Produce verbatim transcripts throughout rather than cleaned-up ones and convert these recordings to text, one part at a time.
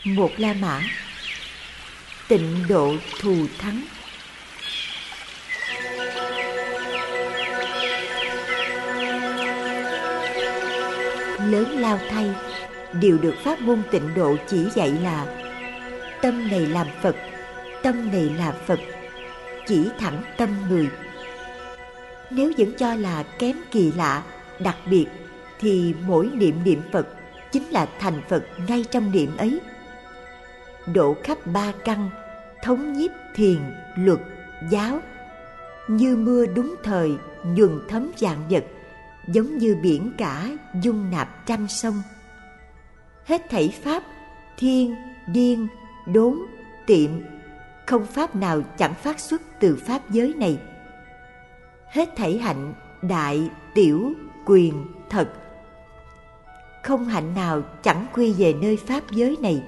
Một La Mã. Tịnh độ thù thắng. Lớn lao thay, điều được pháp môn tịnh độ chỉ dạy là tâm này làm Phật, tâm này là Phật, chỉ thẳng tâm người. Nếu vẫn cho là kém kỳ lạ, đặc biệt, thì mỗi niệm niệm Phật chính là thành Phật ngay trong niệm ấy. Độ khắp ba căn, thống nhiếp thiền, luật, giáo, như mưa đúng thời, nhuần thấm vạn vật, giống như biển cả dung nạp trăm sông. Hết thảy pháp, thiên, điên, đốn, tiệm, không pháp nào chẳng phát xuất từ pháp giới này. Hết thảy hạnh, đại, tiểu, quyền, thật, không hạnh nào chẳng quy về nơi pháp giới này.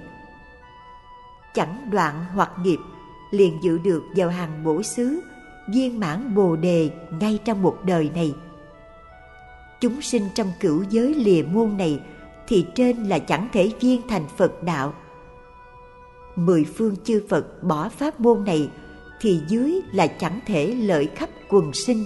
Chẳng đoạn hoặc nghiệp, liền dự được vào hàng bổ xứ, viên mãn bồ đề ngay trong một đời này. Chúng sinh trong cửu giới lìa môn này thì trên là chẳng thể viên thành Phật đạo. Mười phương chư Phật bỏ pháp môn này thì dưới là chẳng thể lợi khắp quần sinh.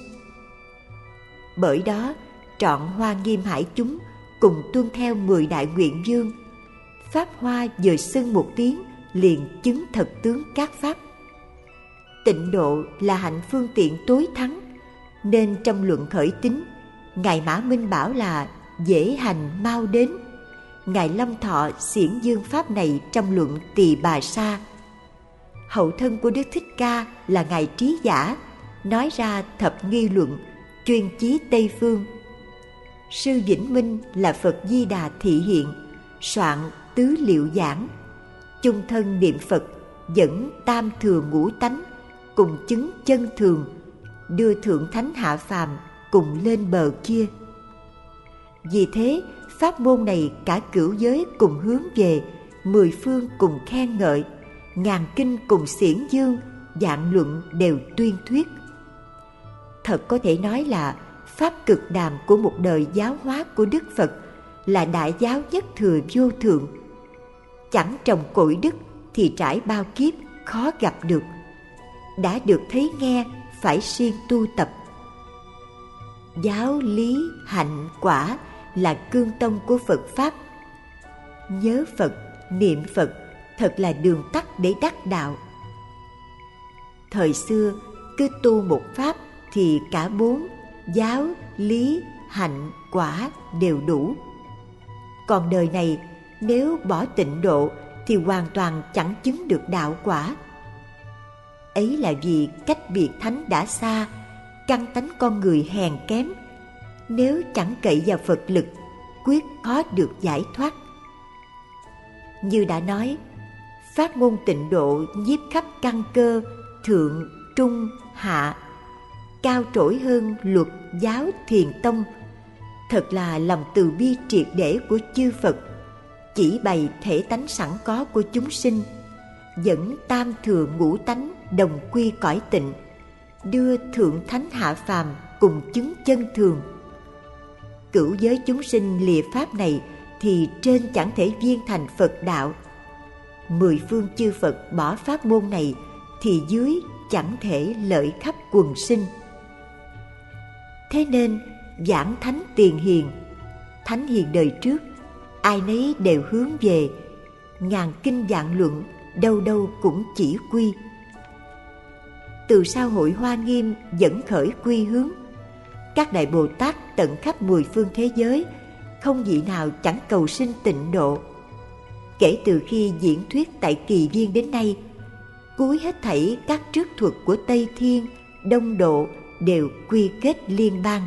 Bởi đó trọn Hoa Nghiêm Hải chúng cùng tuân theo mười đại nguyện vương. Pháp hoa vừa xưng một tiếng liền chứng thật tướng các pháp. Tịnh độ là hạnh phương tiện tối thắng, nên trong luận khởi tín, Ngài Mã Minh bảo là dễ hành mau đến. Ngài Long Thọ xiển dương pháp này trong luận Tỳ Bà Sa. Hậu thân của Đức Thích Ca là Ngài Trí Giả, nói ra thập nghi luận, chuyên chí Tây Phương. Sư Vĩnh Minh là Phật Di Đà thị hiện, soạn tứ liệu giảng, chung thân niệm Phật, dẫn tam thừa ngũ tánh, cùng chứng chân thường, đưa thượng thánh hạ phàm cùng lên bờ kia. Vì thế, pháp môn này cả cửu giới cùng hướng về, mười phương cùng khen ngợi, ngàn kinh cùng xiển dương, vạn luận đều tuyên thuyết. Thật có thể nói là pháp cực đàm của một đời giáo hóa của Đức Phật, là đại giáo nhất thừa vô thượng. Chẳng trồng cội đức thì trải bao kiếp khó gặp được. Đã được thấy nghe phải siêng tu tập. Giáo lý hạnh quả là cương tông của Phật Pháp. Nhớ Phật, niệm Phật thật là đường tắt để đắc đạo. Thời xưa cứ tu một pháp thì cả bốn giáo, lý, hạnh, quả đều đủ. Còn đời này nếu bỏ tịnh độ thì hoàn toàn chẳng chứng được đạo quả. Ấy là vì cách biệt thánh đã xa, căn tánh con người hèn kém. Nếu chẳng cậy vào Phật lực, quyết khó được giải thoát. Như đã nói, pháp môn tịnh độ nhiếp khắp căn cơ, thượng, trung, hạ, cao trỗi hơn luật, giáo, thiền tông. Thật là lòng từ bi triệt để của chư Phật, chỉ bày thể tánh sẵn có của chúng sinh, dẫn tam thừa ngũ tánh đồng quy cõi tịnh, đưa thượng thánh hạ phàm cùng chứng chân thường. Cửu giới chúng sinh lìa pháp này thì trên chẳng thể viên thành Phật đạo. Mười phương chư Phật bỏ pháp môn này thì dưới chẳng thể lợi khắp quần sinh. Thế nên giảng thánh tiền hiền, thánh hiền đời trước, ai nấy đều hướng về, ngàn kinh vạn luận đâu đâu cũng chỉ quy. Từ sau hội Hoa Nghiêm dẫn khởi quy hướng, các đại Bồ Tát tận khắp mười phương thế giới không vị nào chẳng cầu sinh tịnh độ. Kể từ khi diễn thuyết tại Kỳ Viên đến nay, cuối hết thảy các trước thuật của Tây Thiên, Đông Độ đều quy kết liên bang.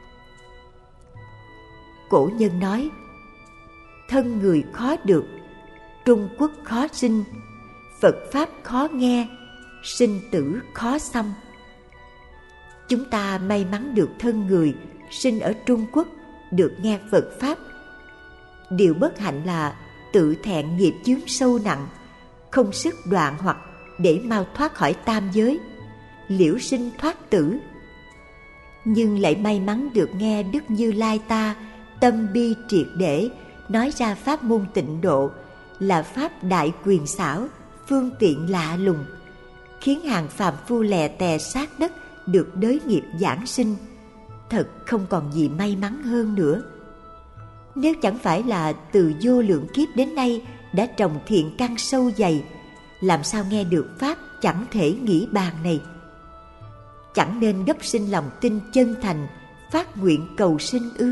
Cổ nhân nói, thân người khó được, Trung Quốc khó sinh, Phật Pháp khó nghe, sinh tử khó xong. Chúng ta may mắn được thân người, sinh ở Trung Quốc, được nghe Phật Pháp. Điều bất hạnh là tự thẹn nghiệp chướng sâu nặng, không sức đoạn hoặc để mau thoát khỏi tam giới, liễu sinh thoát tử. Nhưng lại may mắn được nghe Đức Như Lai ta tâm bi triệt để nói ra pháp môn tịnh độ, là pháp đại quyền xảo, phương tiện lạ lùng, khiến hàng phàm phu lè tè sát đất được đới nghiệp giảng sinh. Thật không còn gì may mắn hơn nữa. Nếu chẳng phải là từ vô lượng kiếp đến nay đã trồng thiện căn sâu dày, làm sao nghe được pháp chẳng thể nghĩ bàn này? Chẳng nên gấp sinh lòng tin chân thành, phát nguyện cầu sinh ư?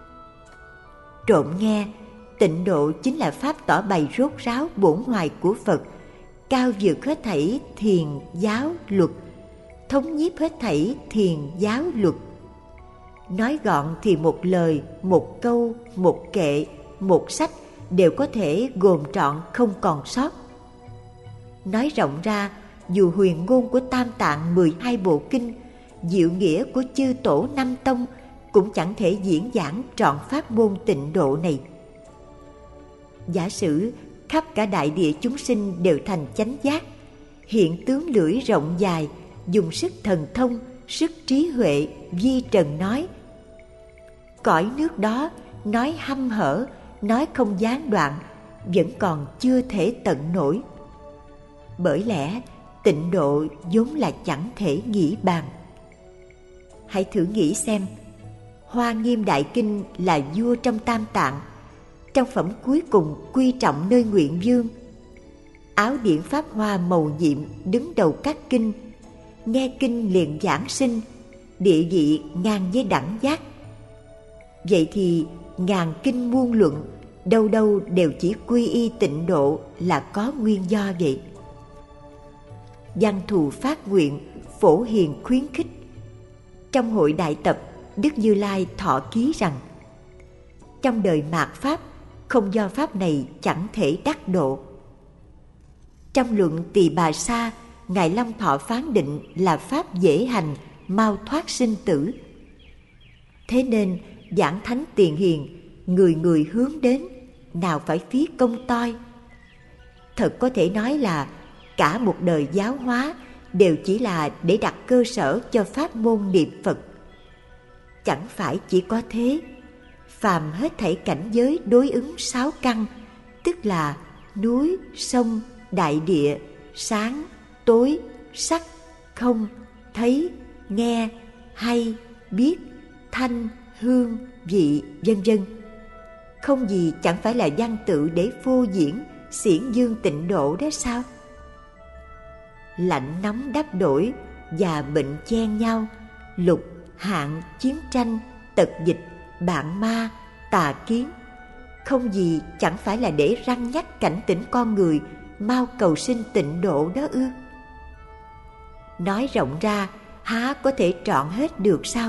Trộm nghe, tịnh độ chính là pháp tỏ bày rốt ráo bổn hoài của Phật, cao vượt hết thảy thiền giáo luật, thống nhiếp hết thảy thiền giáo luật. Nói gọn thì một lời, một câu, một kệ, một sách đều có thể gồm trọn không còn sót. Nói rộng ra, dù huyền ngôn của Tam Tạng mười hai bộ kinh, diệu nghĩa của chư tổ năm tông cũng chẳng thể diễn giảng trọn pháp môn tịnh độ này. Giả sử khắp cả đại địa chúng sinh đều thành chánh giác, hiện tướng lưỡi rộng dài, dùng sức thần thông, sức trí huệ vi trần nói, cõi nước đó nói hăm hở, nói không gián đoạn, vẫn còn chưa thể tận nổi. Bởi lẽ tịnh độ vốn là chẳng thể nghĩ bàn. Hãy thử nghĩ xem, Hoa Nghiêm Đại Kinh là vua trong Tam Tạng, trong phẩm cuối cùng quy trọng nơi Nguyện Vương. Áo điển pháp hoa màu nhiệm đứng đầu các kinh, nghe kinh liền giảng sinh, địa vị ngang với đẳng giác. Vậy thì ngàn kinh muôn luận, đâu đâu đều chỉ quy y tịnh độ là có nguyên do vậy. Văn thù phát nguyện, phổ hiền khuyến khích. Trong hội đại tập, Đức Như Lai thọ ký rằng, trong đời mạt pháp, không do pháp này chẳng thể đắc độ. Trong luận Tỳ Bà Sa, Ngài Long Thọ phán định là pháp dễ hành, mau thoát sinh tử. Thế nên giảng thánh tiền hiền, người người hướng đến, nào phải phí công toi. Thật có thể nói là cả một đời giáo hóa đều chỉ là để đặt cơ sở cho pháp môn niệm Phật. Chẳng phải chỉ có thế, phàm hết thảy cảnh giới đối ứng sáu căn, tức là núi, sông, đại địa, sáng, tối, sắc, không, thấy, nghe, hay, biết, thanh, hương, vị, vân vân. Không gì chẳng phải là văn tự để phô diễn, xiển dương tịnh độ đó sao? Lạnh nóng đắp đổi, già bệnh chen nhau, lục, hạn, chiến tranh, tật dịch, bạn ma, tà kiến, không gì chẳng phải là để răn nhắc cảnh tỉnh con người mau cầu sinh tịnh độ đó ư? Nói rộng ra, há có thể trọn hết được sao?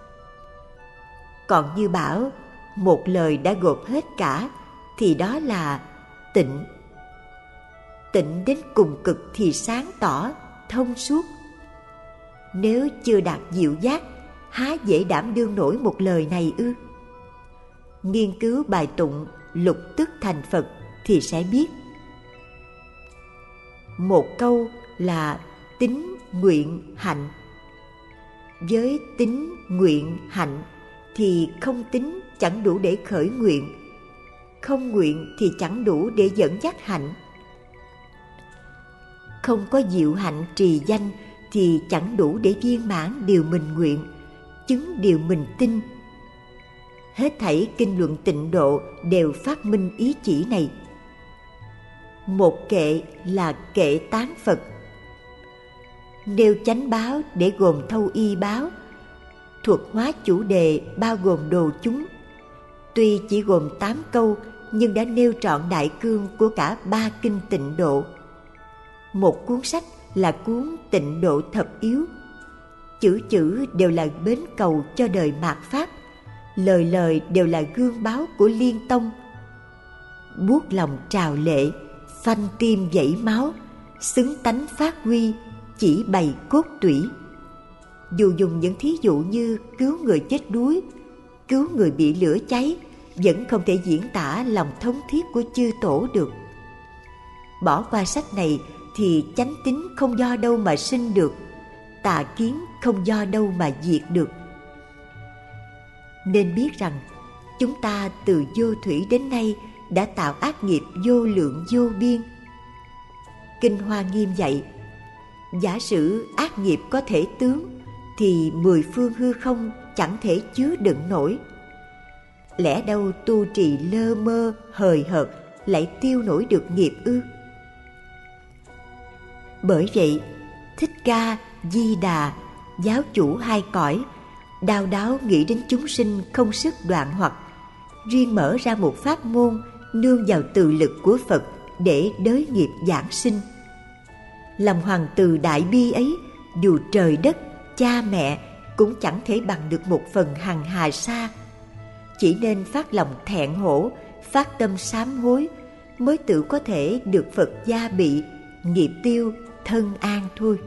Còn như bảo, một lời đã gộp hết cả, thì đó là tịnh. Tịnh đến cùng cực thì sáng tỏ, thông suốt. Nếu chưa đạt diệu giác, há dễ đảm đương nổi một lời này ư? Nghiên cứu bài tụng lục tức thành Phật thì sẽ biết. Một câu là tín, nguyện, hạnh. Với tín, nguyện, hạnh thì không tín chẳng đủ để khởi nguyện, không nguyện thì chẳng đủ để dẫn dắt hạnh. Không có diệu hạnh trì danh thì chẳng đủ để viên mãn điều mình nguyện, chứng điều mình tin. Hết thảy kinh luận tịnh độ đều phát minh ý chỉ này. Một kệ là kệ tán Phật, nêu chánh báo để gồm thâu y báo, thuật hóa chủ đề bao gồm đồ chúng. Tuy chỉ gồm tám câu nhưng đã nêu trọn đại cương của cả ba kinh tịnh độ. Một cuốn sách là cuốn Tịnh Độ Thập Yếu, chữ chữ đều là bến cầu cho đời mạt pháp, lời lời đều là gương báo của Liên Tông. Buốt lòng trào lệ, phanh tim vẩy máu, xứng tánh phát huy, chỉ bày cốt tủy. Dù dùng những thí dụ như cứu người chết đuối, cứu người bị lửa cháy, vẫn không thể diễn tả lòng thống thiết của chư tổ được. Bỏ qua sách này thì chánh tín không do đâu mà sinh được, tà kiến không do đâu mà diệt được. Nên biết rằng chúng ta từ vô thủy đến nay đã tạo ác nghiệp vô lượng vô biên. Kinh Hoa Nghiêm dạy, giả sử ác nghiệp có thể tướng, thì mười phương hư không chẳng thể chứa đựng nổi. Lẽ đâu tu trì lơ mơ, hời hợt lại tiêu nổi được nghiệp ư? Bởi vậy, Thích Ca, Di Đà, giáo chủ hai cõi, đao đáo nghĩ đến chúng sinh không sức đoạn hoặc, riêng mở ra một pháp môn nương vào từ lực của Phật để đới nghiệp giảng sinh. Lòng hoàng từ đại bi ấy, dù trời đất, cha mẹ cũng chẳng thể bằng được một phần hằng hà sa. Chỉ nên phát lòng thẹn hổ, phát tâm sám hối, mới tự có thể được Phật gia bị, nghiệp tiêu, thân an thôi.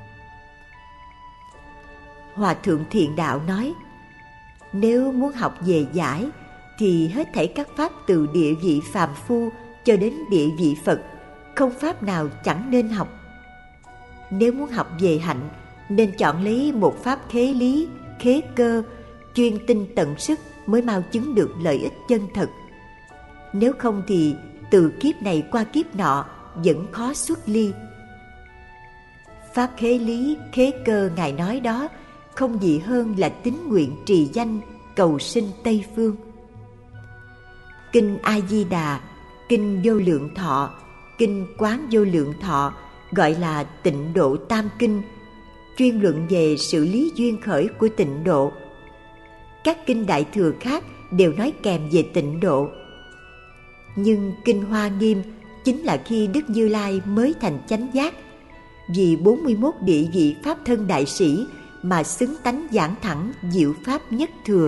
Hòa thượng Thiện Đạo nói, nếu muốn học về giải thì hết thảy các pháp từ địa vị phàm phu cho đến địa vị Phật, không pháp nào chẳng nên học. Nếu muốn học về hạnh, nên chọn lấy một pháp khế lý, khế cơ, chuyên tinh tận sức mới mau chứng được lợi ích chân thật. Nếu không thì từ kiếp này qua kiếp nọ vẫn khó xuất ly. Pháp khế lý, khế cơ Ngài nói đó không gì hơn là tín nguyện trì danh, cầu sinh Tây Phương. Kinh A Di Đà, kinh Vô Lượng Thọ, kinh Quán Vô Lượng Thọ gọi là Tịnh Độ Tam Kinh, chuyên luận về sự lý duyên khởi của tịnh độ. Các kinh Đại Thừa khác đều nói kèm về tịnh độ. Nhưng kinh Hoa Nghiêm chính là khi Đức Như Lai mới thành chánh giác, vì bốn mươi mốt địa vị Pháp thân đại sĩ mà xứng tánh giảng thẳng diệu Pháp nhất thừa.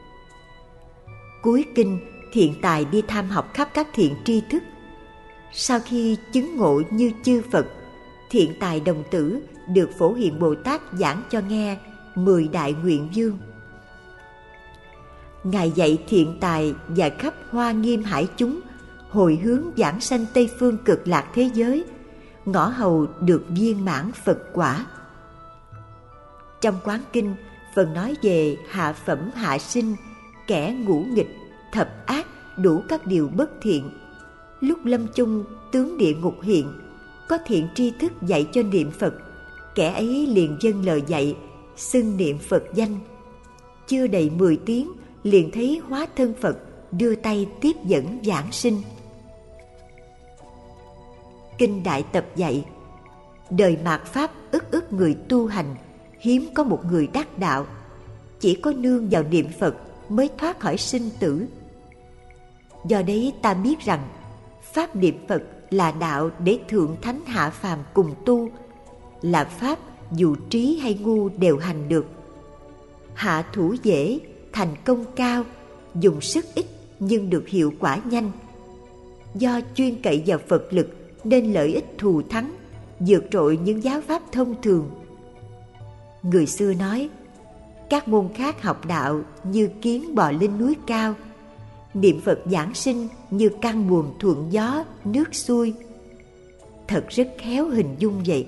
Cuối kinh, Thiện Tài đi tham học khắp các thiện tri thức. Sau khi chứng ngộ như chư Phật, Thiện Tài đồng tử được Phổ Hiền Bồ Tát giảng cho nghe mười đại nguyện vương. Ngài dạy Thiện Tài và khắp Hoa Nghiêm hải chúng hồi hướng giảng sanh Tây Phương Cực Lạc thế giới, ngõ hầu được viên mãn Phật quả. Trong Quán Kinh, phần nói về hạ phẩm hạ sinh, kẻ ngũ nghịch, thập ác, đủ các điều bất thiện. Lúc lâm chung tướng địa ngục hiện, có thiện tri thức dạy cho niệm Phật, kẻ ấy liền vâng lời dạy, xưng niệm Phật danh. Chưa đầy mười tiếng, liền thấy hóa thân Phật, đưa tay tiếp dẫn giảng sinh. Kinh Đại Tập dạy, đời mạt Pháp ức ức người tu hành, hiếm có một người đắc đạo, chỉ có nương vào niệm Phật mới thoát khỏi sinh tử. Do đấy ta biết rằng, Pháp niệm Phật là đạo để thượng thánh hạ phàm cùng tu, là Pháp dù trí hay ngu đều hành được. Hạ thủ dễ, thành công cao, dùng sức ít nhưng được hiệu quả nhanh. Do chuyên cậy vào Phật lực nên lợi ích thù thắng, vượt trội những giáo pháp thông thường. Người xưa nói, các môn khác học đạo như kiến bò lên núi cao, niệm Phật giảng sinh như căn buồm thuận gió, nước xuôi. Thật rất khéo hình dung vậy.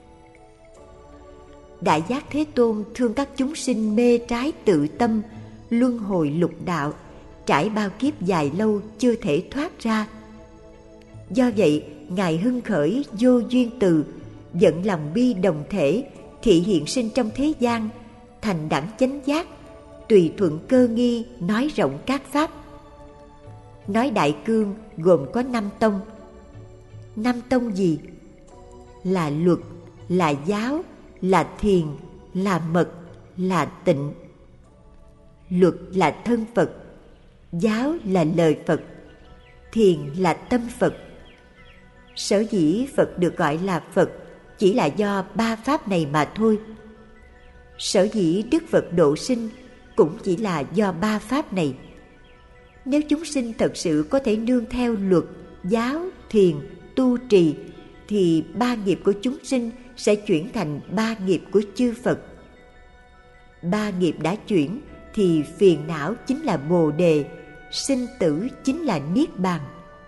Đại Giác Thế Tôn thương các chúng sinh mê trái tự tâm, luân hồi lục đạo, trải bao kiếp dài lâu chưa thể thoát ra. Do vậy, Ngài hưng khởi vô duyên từ, dẫn lòng bi đồng thể, thị hiện sinh trong thế gian, thành đẳng chánh giác, tùy thuận cơ nghi nói rộng các pháp. Nói Đại Cương gồm có năm tông. Năm tông gì? Là luật, là giáo, là thiền, là mật, là tịnh. Luật là thân Phật, giáo là lời Phật, thiền là tâm Phật. Sở dĩ Phật được gọi là Phật chỉ là do ba pháp này mà thôi. Sở dĩ Đức Phật độ sinh cũng chỉ là do ba pháp này. Nếu chúng sinh thật sự có thể nương theo luật, giáo, thiền, tu trì, thì ba nghiệp của chúng sinh sẽ chuyển thành ba nghiệp của chư Phật. Ba nghiệp đã chuyển thì phiền não chính là Bồ Đề, sinh tử chính là Niết Bàn.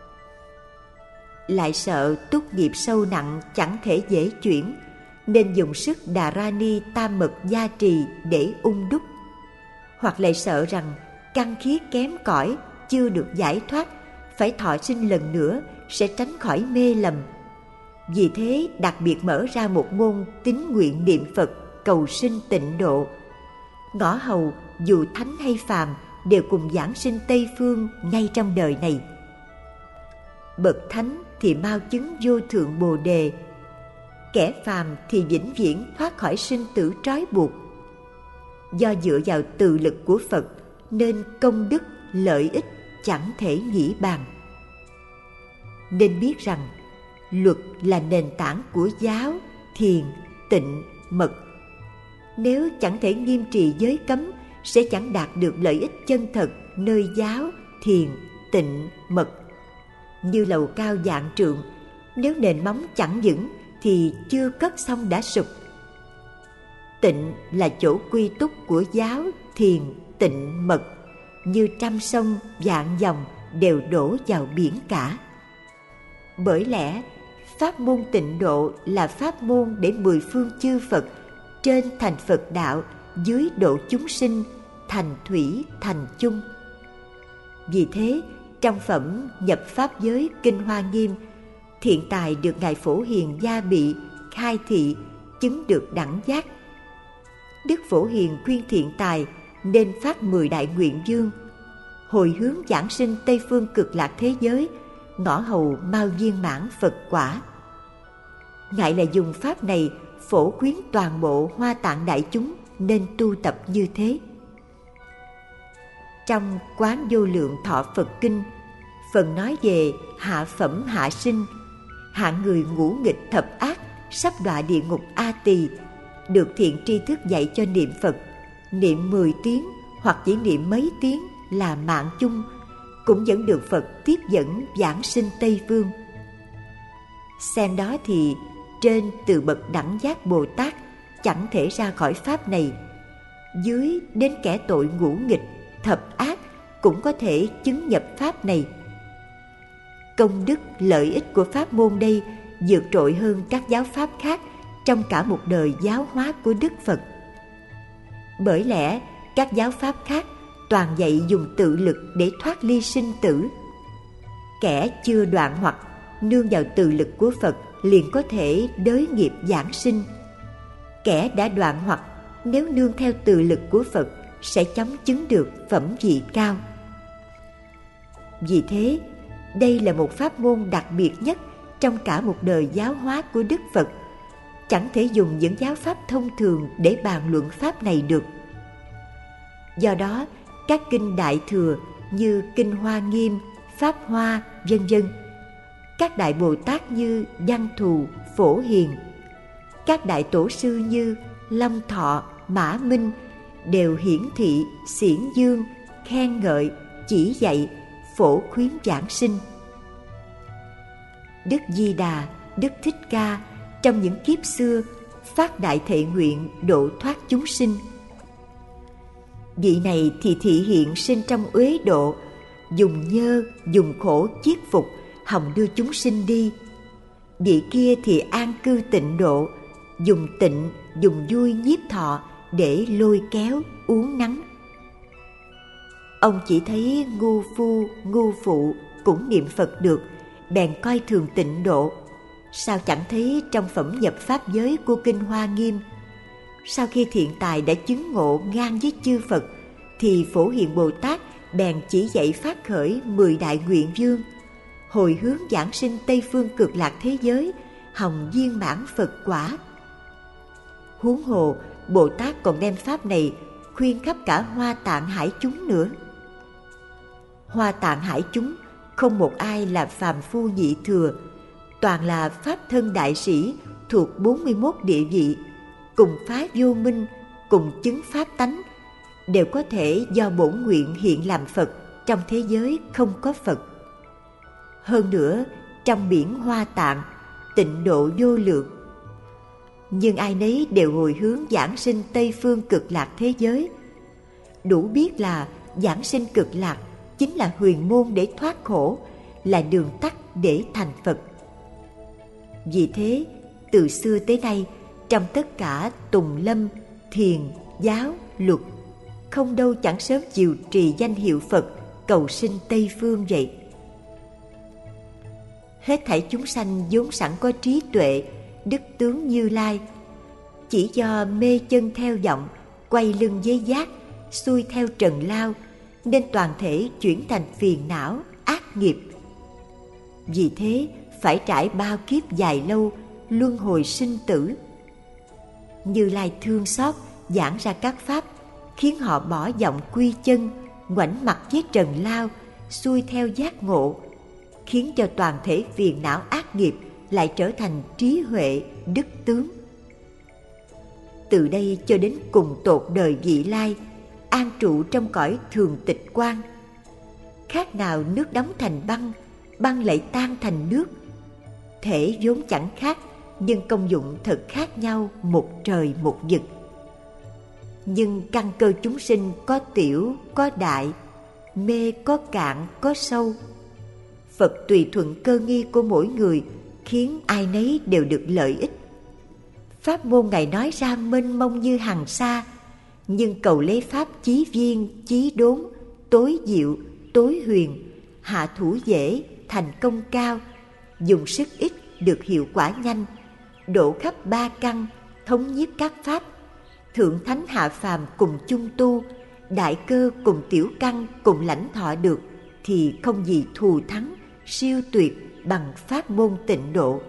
Lại sợ túc nghiệp sâu nặng chẳng thể dễ chuyển, nên dùng sức Đà Ra Ni Tam Mật gia trì để ung đúc. Hoặc lại sợ rằng căn khí kém cỏi chưa được giải thoát, phải thọ sinh lần nữa sẽ tránh khỏi mê lầm. Vì thế đặc biệt mở ra một môn tín nguyện niệm Phật cầu sinh tịnh độ. Ngõ hầu dù thánh hay phàm đều cùng giảng sinh Tây Phương ngay trong đời này. Bậc thánh thì mau chứng vô thượng Bồ Đề, kẻ phàm thì vĩnh viễn thoát khỏi sinh tử trói buộc. Do dựa vào từ lực của Phật nên công đức lợi ích chẳng thể nghĩ bàn. Nên biết rằng luật là nền tảng của giáo, thiền, tịnh, mật. Nếu chẳng thể nghiêm trì giới cấm sẽ chẳng đạt được lợi ích chân thật nơi giáo, thiền, tịnh, mật. Như lầu cao vạn trượng, nếu nền móng chẳng vững thì chưa cất xong đã sụp. Tịnh là chỗ quy túc của giáo, thiền, tịnh, mật, như trăm sông vạn dòng đều đổ vào biển cả. Bởi lẽ pháp môn tịnh độ là pháp môn để mười phương chư Phật trên thành Phật đạo, dưới độ chúng sinh, thành thủy thành chung. Vì thế trong phẩm nhập pháp giới Kinh Hoa Nghiêm, Thiện Tài được Ngài Phổ Hiền gia bị khai thị chứng được đẳng giác. Đức Phổ Hiền khuyên Thiện Tài nên phát mười đại nguyện dương, hồi hướng giảng sinh Tây Phương cực lạc thế giới, ngõ hầu mau viên mãn Phật quả. Ngài là dùng pháp này phổ khuyến toàn bộ Hoa Tạng đại chúng nên tu tập như thế. Trong Quán Vô Lượng Thọ Phật Kinh, phần nói về hạ phẩm hạ sinh, hạng người ngũ nghịch thập ác sắp đọa địa ngục A Tỳ, được thiện tri thức dạy cho niệm Phật, niệm mười tiếng hoặc chỉ niệm mấy tiếng là mạng chung, cũng vẫn được Phật tiếp dẫn giảng sinh Tây Phương. Xem đó thì trên từ bậc đẳng giác Bồ Tát chẳng thể ra khỏi pháp này, dưới đến kẻ tội ngũ nghịch thập ác cũng có thể chứng nhập pháp này. Công đức lợi ích của pháp môn đây vượt trội hơn các giáo pháp khác trong cả một đời giáo hóa của Đức Phật. Bởi lẽ các giáo pháp khác toàn dạy dùng tự lực để thoát ly sinh tử. Kẻ chưa đoạn hoặc nương vào từ lực của Phật liền có thể đới nghiệp giảng sinh. Kẻ đã đoạn hoặc nếu nương theo từ lực của Phật sẽ chóng chứng được phẩm vị cao. Vì thế, đây là một pháp môn đặc biệt nhất trong cả một đời giáo hóa của Đức Phật. Chẳng thể dùng những giáo pháp thông thường để bàn luận pháp này được. Do đó, các kinh Đại Thừa như Kinh Hoa Nghiêm, Pháp Hoa, vân vân, các đại Bồ Tát như Văn Thù, Phổ Hiền, các đại tổ sư như Long Thọ, Mã Minh đều hiển thị, xiển dương, khen ngợi, chỉ dạy, phổ khuyến giảng sinh. Đức Di Đà, Đức Thích Ca trong những kiếp xưa phát đại thệ nguyện độ thoát chúng sinh. Vị này thì thị hiện sinh trong uế độ, dùng nhơ, dùng khổ chiết phục, hòng đưa chúng sinh đi. Vị kia thì an cư tịnh độ, dùng tịnh, dùng vui nhiếp thọ để lôi kéo, uốn nắn. Ông chỉ thấy ngu phu, ngu phụ cũng niệm Phật được, bèn coi thường tịnh độ. Sao chẳng thấy trong phẩm nhập pháp giới của Kinh Hoa Nghiêm, sau khi Thiện Tài đã chứng ngộ ngang với chư Phật, thì Phổ Hiền Bồ Tát bèn chỉ dạy phát khởi mười đại nguyện vương, hồi hướng giảng sinh Tây Phương cực lạc thế giới, hòng viên mãn Phật quả. Huống hồ, Bồ Tát còn đem pháp này khuyên khắp cả Hoa Tạng hải chúng nữa. Hoa Tạng hải chúng không một ai là phàm phu nhị thừa, toàn là pháp thân đại sĩ thuộc bốn mươi mốt địa vị, cùng phá vô minh, cùng chứng pháp tánh, đều có thể do bổn nguyện hiện làm Phật trong thế giới không có Phật. Hơn nữa, trong biển Hoa Tạng, tịnh độ vô lượng. Nhưng ai nấy đều hồi hướng giảng sinh Tây Phương cực lạc thế giới. Đủ biết là giảng sinh cực lạc chính là huyền môn để thoát khổ, là đường tắt để thành Phật. Vì thế, từ xưa tới nay, trong tất cả tùng lâm, thiền, giáo, luật, không đâu chẳng sớm chiều trì danh hiệu Phật, cầu sinh Tây Phương vậy. Hết thảy chúng sanh vốn sẵn có trí tuệ, đức tướng Như Lai, chỉ do mê chân theo vọng, quay lưng với giác, xuôi theo trần lao, nên toàn thể chuyển thành phiền não, ác nghiệp. Vì thế phải trải bao kiếp dài lâu, luân hồi sinh tử. Như Lai thương xót giảng ra các pháp, khiến họ bỏ vọng quy chân, ngoảnh mặt với trần lao, xuôi theo giác ngộ, khiến cho toàn thể phiền não ác nghiệp lại trở thành trí huệ, đức tướng. Từ đây cho đến cùng tột đời vị lai, an trụ trong cõi thường tịch quang. Khác nào nước đóng thành băng, băng lại tan thành nước. Thể vốn chẳng khác, nhưng công dụng thật khác nhau một trời một vực. Nhưng căn cơ chúng sinh có tiểu, có đại, mê có cạn, có sâu. Phật tùy thuận cơ nghi của mỗi người, khiến ai nấy đều được lợi ích. Pháp môn Ngài nói ra mênh mông như hằng sa, nhưng cầu lấy pháp chí viên, chí đốn, tối diệu, tối huyền, hạ thủ dễ, thành công cao, dùng sức ít được hiệu quả nhanh, độ khắp ba căn, thống nhiếp các pháp, thượng thánh hạ phàm cùng chung tu, đại cơ cùng tiểu căn cùng lãnh thọ được, thì không gì thù thắng, siêu tuyệt bằng pháp môn tịnh độ.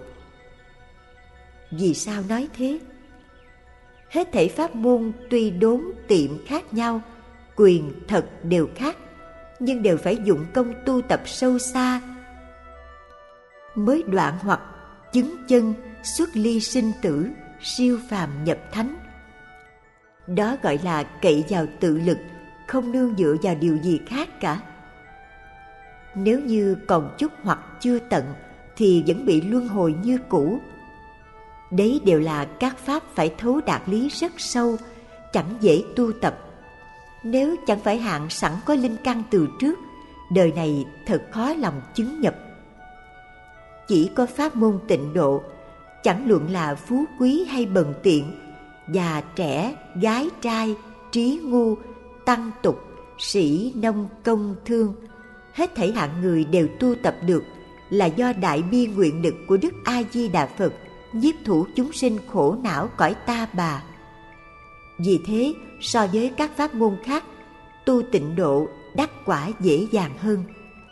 Vì sao nói thế? Hết thảy pháp môn tuy đốn tiệm khác nhau, quyền thật đều khác, nhưng đều phải dụng công tu tập sâu xa, mới đoạn hoặc chứng chân, xuất ly sinh tử, siêu phàm nhập thánh. Đó gọi là cậy vào tự lực, không nương dựa vào điều gì khác cả. Nếu như còn chút hoặc chưa tận, thì vẫn bị luân hồi như cũ. Đấy đều là các pháp phải thấu đạt lý rất sâu, chẳng dễ tu tập. Nếu chẳng phải hạng sẵn có linh căn từ trước, đời này thật khó lòng chứng nhập. Chỉ có pháp môn tịnh độ, chẳng luận là phú quý hay bần tiện, già trẻ, gái trai, trí ngu, tăng tục, sĩ nông công thương, hết thảy hạng người đều tu tập được, là do đại bi nguyện lực của Đức A Di Đà Phật nhiếp thủ chúng sinh khổ não cõi ta bà. Vì thế, so với các pháp môn khác, tu tịnh độ đắc quả dễ dàng hơn.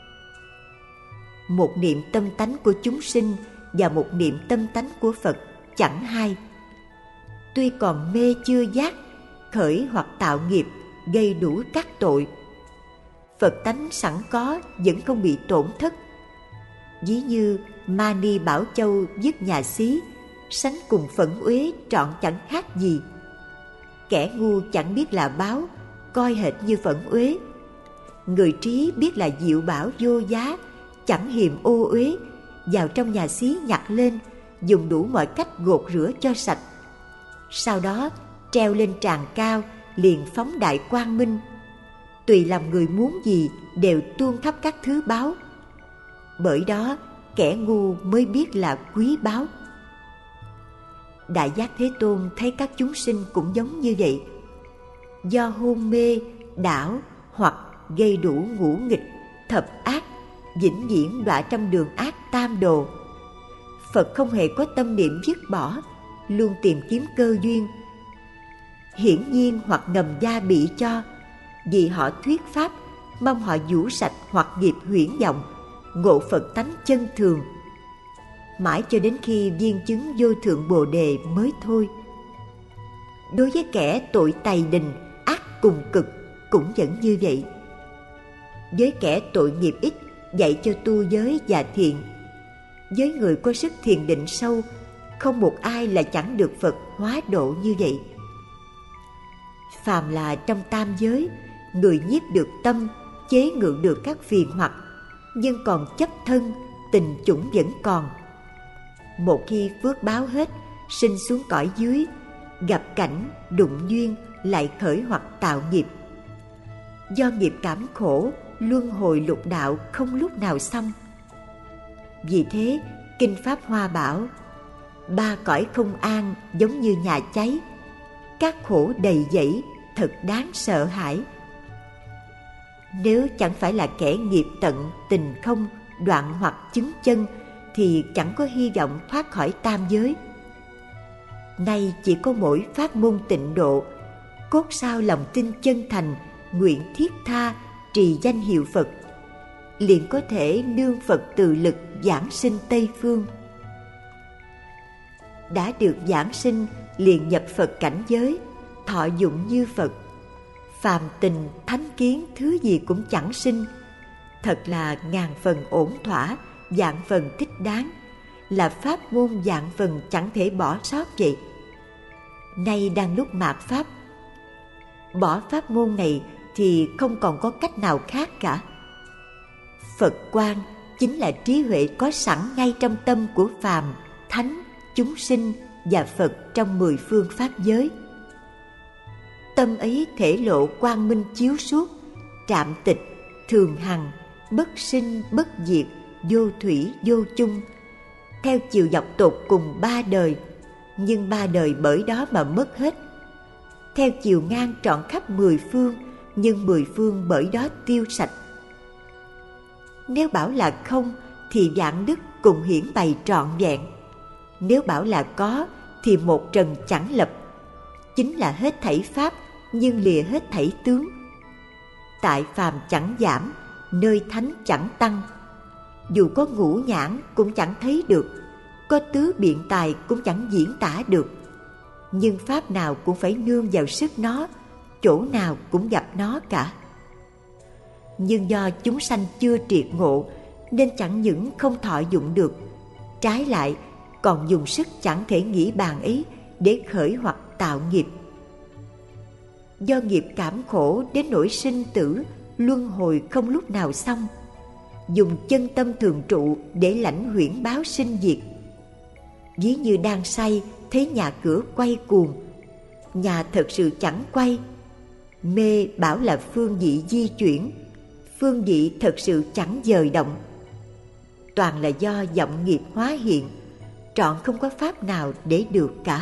Một niệm tâm tánh của chúng sinh và một niệm tâm tánh của Phật chẳng hai. Tuy còn mê chưa giác, khởi hoặc tạo nghiệp, gây đủ các tội, Phật tánh sẵn có vẫn không bị tổn thất. Ví như Mani Bảo Châu dứt nhà xí, sánh cùng phẫn uế trọn chẳng khác gì. Kẻ ngu chẳng biết là báo, coi hệt như phẫn uế. Người trí biết là diệu bảo vô giá, chẳng hiềm ô uế, vào trong nhà xí nhặt lên, dùng đủ mọi cách gột rửa cho sạch. Sau đó treo lên tràng cao, liền phóng đại quang minh. Tùy làm người muốn gì đều tuôn khắp các thứ báo. Bởi đó kẻ ngu mới biết là quý báu. Đại Giác Thế Tôn thấy các chúng sinh cũng giống như vậy. Do hôn mê, đảo hoặc gây đủ ngũ nghịch, thập ác, vĩnh viễn đọa trong đường ác tam đồ. Phật không hề có tâm niệm dứt bỏ, luôn tìm kiếm cơ duyên, hiển nhiên hoặc ngầm gia bị cho, vì họ thuyết pháp, mong họ vũ sạch hoặc nghiệp huyễn vọng, ngộ Phật tánh chân thường, mãi cho đến khi viên chứng vô thượng Bồ Đề mới thôi. Đối với kẻ tội tày đình, ác cùng cực cũng vẫn như vậy. Với kẻ tội nghiệp ít, dạy cho tu giới và thiện. Với người có sức thiền định sâu, không một ai là chẳng được Phật hóa độ như vậy. Phàm là trong tam giới, người nhiếp được tâm, chế ngự được các phiền hoặc, nhưng còn chấp thân, tình chủng vẫn còn. Một khi phước báo hết, sinh xuống cõi dưới, gặp cảnh, đụng duyên, lại khởi hoặc tạo nghiệp. Do nghiệp cảm khổ, luân hồi lục đạo không lúc nào xong. Vì thế, Kinh Pháp Hoa bảo, ba cõi không an giống như nhà cháy, các khổ đầy dẫy, thật đáng sợ hãi. Nếu chẳng phải là kẻ nghiệp tận, tình không, đoạn hoặc chứng chân, thì chẳng có hy vọng thoát khỏi tam giới. Nay chỉ có mỗi pháp môn tịnh độ, cốt sao lòng tin chân thành, nguyện thiết tha trì danh hiệu Phật, liền có thể nương Phật từ lực giảng sinh Tây phương. Đã được giảng sinh liền nhập Phật cảnh giới, thọ dụng như Phật. Phàm tình thánh kiến thứ gì cũng chẳng sinh, thật là ngàn phần ổn thỏa, vạn phần thích đáng, là pháp môn vạn phần chẳng thể bỏ sót vậy. Nay đang lúc mạt pháp, bỏ pháp môn này thì không còn có cách nào khác cả. Phật quang chính là trí huệ có sẵn ngay trong tâm của phàm, thánh, chúng sinh và Phật trong mười phương pháp giới. Tâm ấy thể lộ quang minh chiếu suốt, trạm tịch, thường hằng, bất sinh bất diệt, vô thủy vô chung, theo chiều dọc tột cùng ba đời, nhưng ba đời bởi đó mà mất hết. Theo chiều ngang trọn khắp mười phương, nhưng mười phương bởi đó tiêu sạch. Nếu bảo là không thì vạn đức cùng hiển bày trọn vẹn. Nếu bảo là có thì một trần chẳng lập. Chính là hết thảy pháp nhưng lìa hết thảy tướng. Tại phàm chẳng giảm, nơi thánh chẳng tăng. Dù có ngũ nhãn cũng chẳng thấy được, có tứ biện tài cũng chẳng diễn tả được. Nhưng pháp nào cũng phải nương vào sức nó, chỗ nào cũng gặp nó cả. Nhưng do chúng sanh chưa triệt ngộ nên chẳng những không thọ dụng được, trái lại còn dùng sức chẳng thể nghĩ bàn ấy để khởi hoặc tạo nghiệp. Do nghiệp cảm khổ đến nỗi sinh tử, luân hồi không lúc nào xong, dùng chân tâm thường trụ để lãnh huyễn báo sinh diệt. Ví như đang say thấy nhà cửa quay cuồng, nhà thật sự chẳng quay. Mê bảo là phương vị di chuyển, phương vị thật sự chẳng dời động. Toàn là do vọng nghiệp hóa hiện, trọn không có pháp nào để được cả.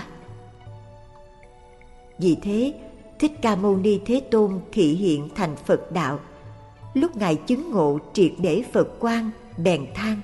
Vì thế, Thích Ca Mâu Ni Thế Tôn thị hiện thành Phật đạo. Lúc Ngài chứng ngộ triệt để Phật quang, bèn than: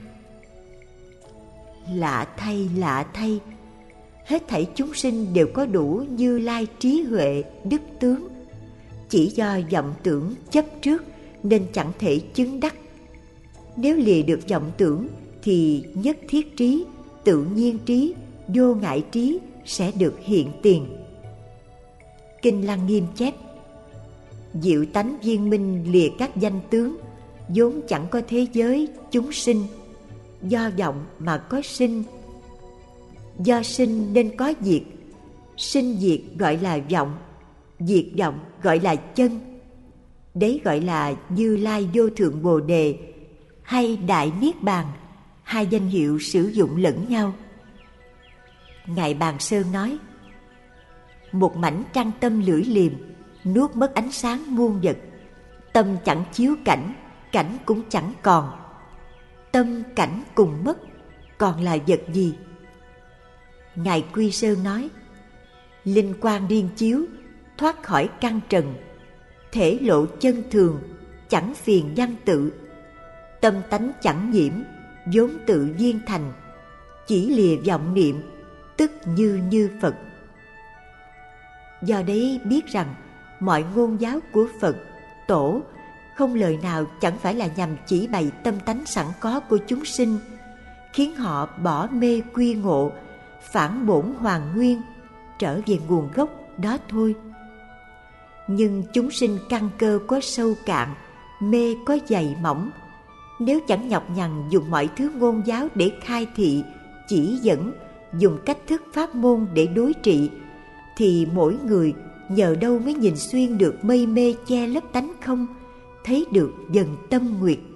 lạ thay, lạ thay, hết thảy chúng sinh đều có đủ Như Lai trí huệ, đức tướng, chỉ do vọng tưởng chấp trước nên chẳng thể chứng đắc. Nếu lìa được vọng tưởng thì nhất thiết trí, tự nhiên trí, vô ngại trí sẽ được hiện tiền. Kinh Lăng Nghiêm chép: diệu tánh viên minh lìa các danh tướng, vốn chẳng có thế giới chúng sinh, do vọng mà có sinh, do sinh nên có diệt, sinh diệt gọi là vọng, diệt vọng gọi là chân. Đấy gọi là Như Lai Vô Thượng Bồ Đề hay Đại Niết Bàn, hai danh hiệu sử dụng lẫn nhau. Ngài Bàn Sơn nói: một mảnh trăng tâm lưỡi liềm, nuốt mất ánh sáng muôn vật. Tâm chẳng chiếu cảnh, cảnh cũng chẳng còn. Tâm cảnh cùng mất, còn là vật gì? Ngài Quy Sơn nói: linh quang riêng chiếu, thoát khỏi căn trần, thể lộ chân thường, chẳng phiền văn tự. Tâm tánh chẳng nhiễm, vốn tự viên thành, chỉ lìa vọng niệm, tức như như Phật. Do đấy biết rằng mọi ngôn giáo của Phật, Tổ không lời nào chẳng phải là nhằm chỉ bày tâm tánh sẵn có của chúng sinh, khiến họ bỏ mê quy ngộ, phản bổn hoàn nguyên, trở về nguồn gốc đó thôi. Nhưng chúng sinh căn cơ có sâu cạn, mê có dày mỏng. Nếu chẳng nhọc nhằn dùng mọi thứ ngôn giáo để khai thị, chỉ dẫn, dùng cách thức pháp môn để đối trị, thì mỗi người nhờ đâu mới nhìn xuyên được mây mê che lấp tánh không, thấy được dần tâm nguyệt.